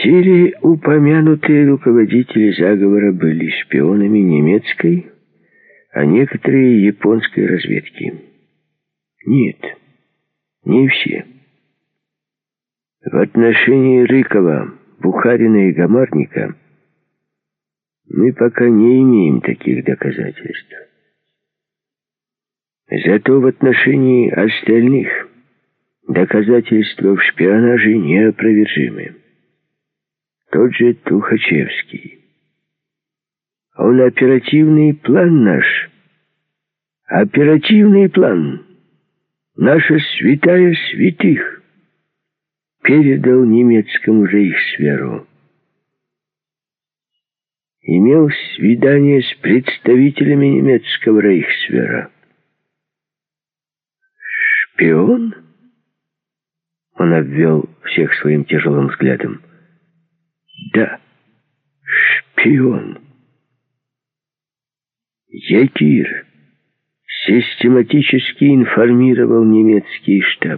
Все упомянутые руководители заговора были шпионами немецкой, а некоторые японской разведки? Нет, не все. В отношении Рыкова, Бухарина и Гамарника мы пока не имеем таких доказательств. Зато в отношении остальных доказательства в шпионаже неопровержимы. Тот же Тухачевский. Он оперативный план наш. Оперативный план. Наша святая святых передал немецкому рейхсверу. Имел свидание с представителями немецкого рейхсвера. Шпион? Он обвел всех своим тяжелым взглядом. Да, шпион. Якир систематически информировал немецкий штаб.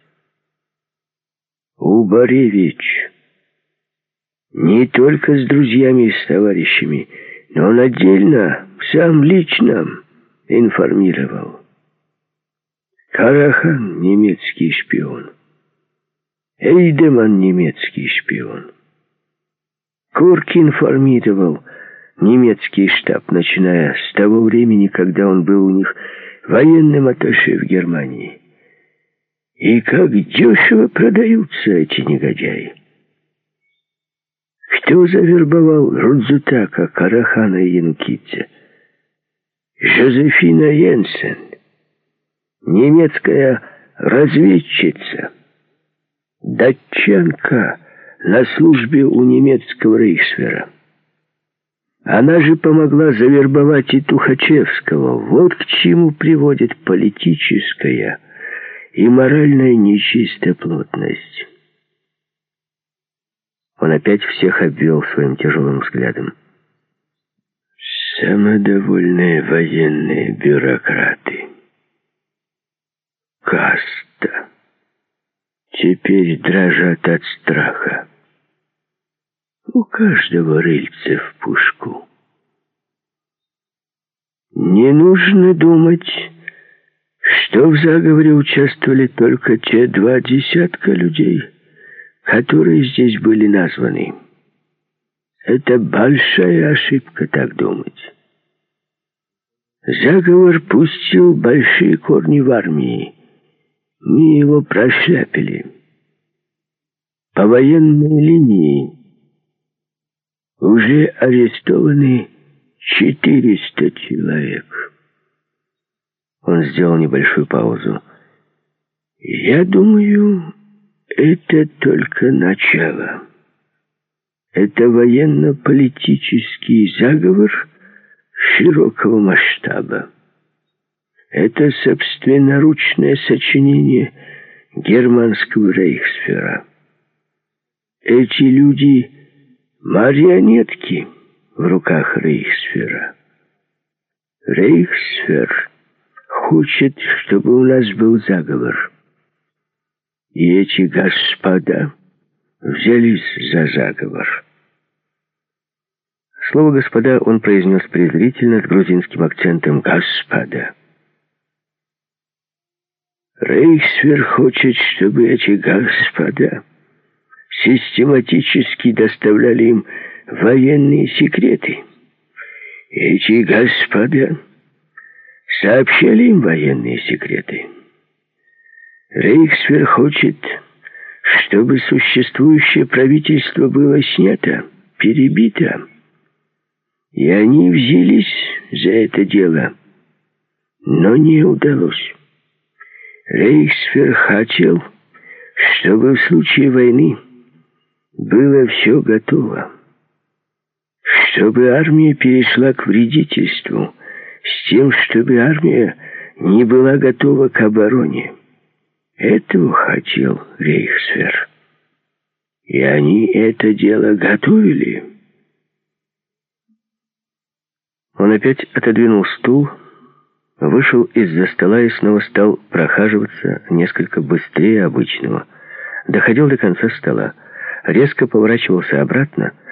Убаревич не только с друзьями и с товарищами, но он отдельно, сам лично информировал. Карахан — немецкий шпион. Эйдеман — немецкий шпион. Корк информировал немецкий штаб, начиная с того времени, когда он был у них военным атташе в Германии. И как дешево продаются эти негодяи. Кто завербовал Рудзутака, Карахана и Янукидзе? Жозефина Йенсен, немецкая разведчица, датчанка на службе у немецкого рейхсвера. Она же помогла завербовать и Тухачевского. Вот к чему приводит политическая и моральная нечистоплотность. Он опять всех обвел своим тяжелым взглядом. Самодовольные военные бюрократы. Каста. Теперь дрожат от страха. У каждого рыльце в пушку. Не нужно думать, что в заговоре участвовали только те 20 людей, которые здесь были названы. Это большая ошибка так думать. Заговор пустил большие корни в армии. Мы его прошляпили. По военной линии уже арестованы 400 человек. Он сделал небольшую паузу. Я думаю, это только начало. Это военно-политический заговор широкого масштаба. Это собственноручное сочинение германского рейхсфера. Эти люди — марионетки в руках рейхсфера. Рейхсфер хочет, чтобы у нас был заговор. И эти господа взялись за заговор. Слово «господа» он произнес презрительно с грузинским акцентом. «Господа». Рейхсфер хочет, чтобы эти господа систематически доставляли им военные секреты. Эти господа сообщали им военные секреты. Рейхсфер хочет, чтобы существующее правительство было снято, перебито. И они взялись за это дело, но не удалось. Рейхсфер хотел, чтобы в случае войны было все готово, чтобы армия перешла к вредительству, с тем, чтобы армия не была готова к обороне. Этого хотел рейхсфер. И они это дело готовили. Он опять отодвинул стул, вышел из-за стола и снова стал прохаживаться несколько быстрее обычного. Доходил до конца стола. резко поворачивался обратно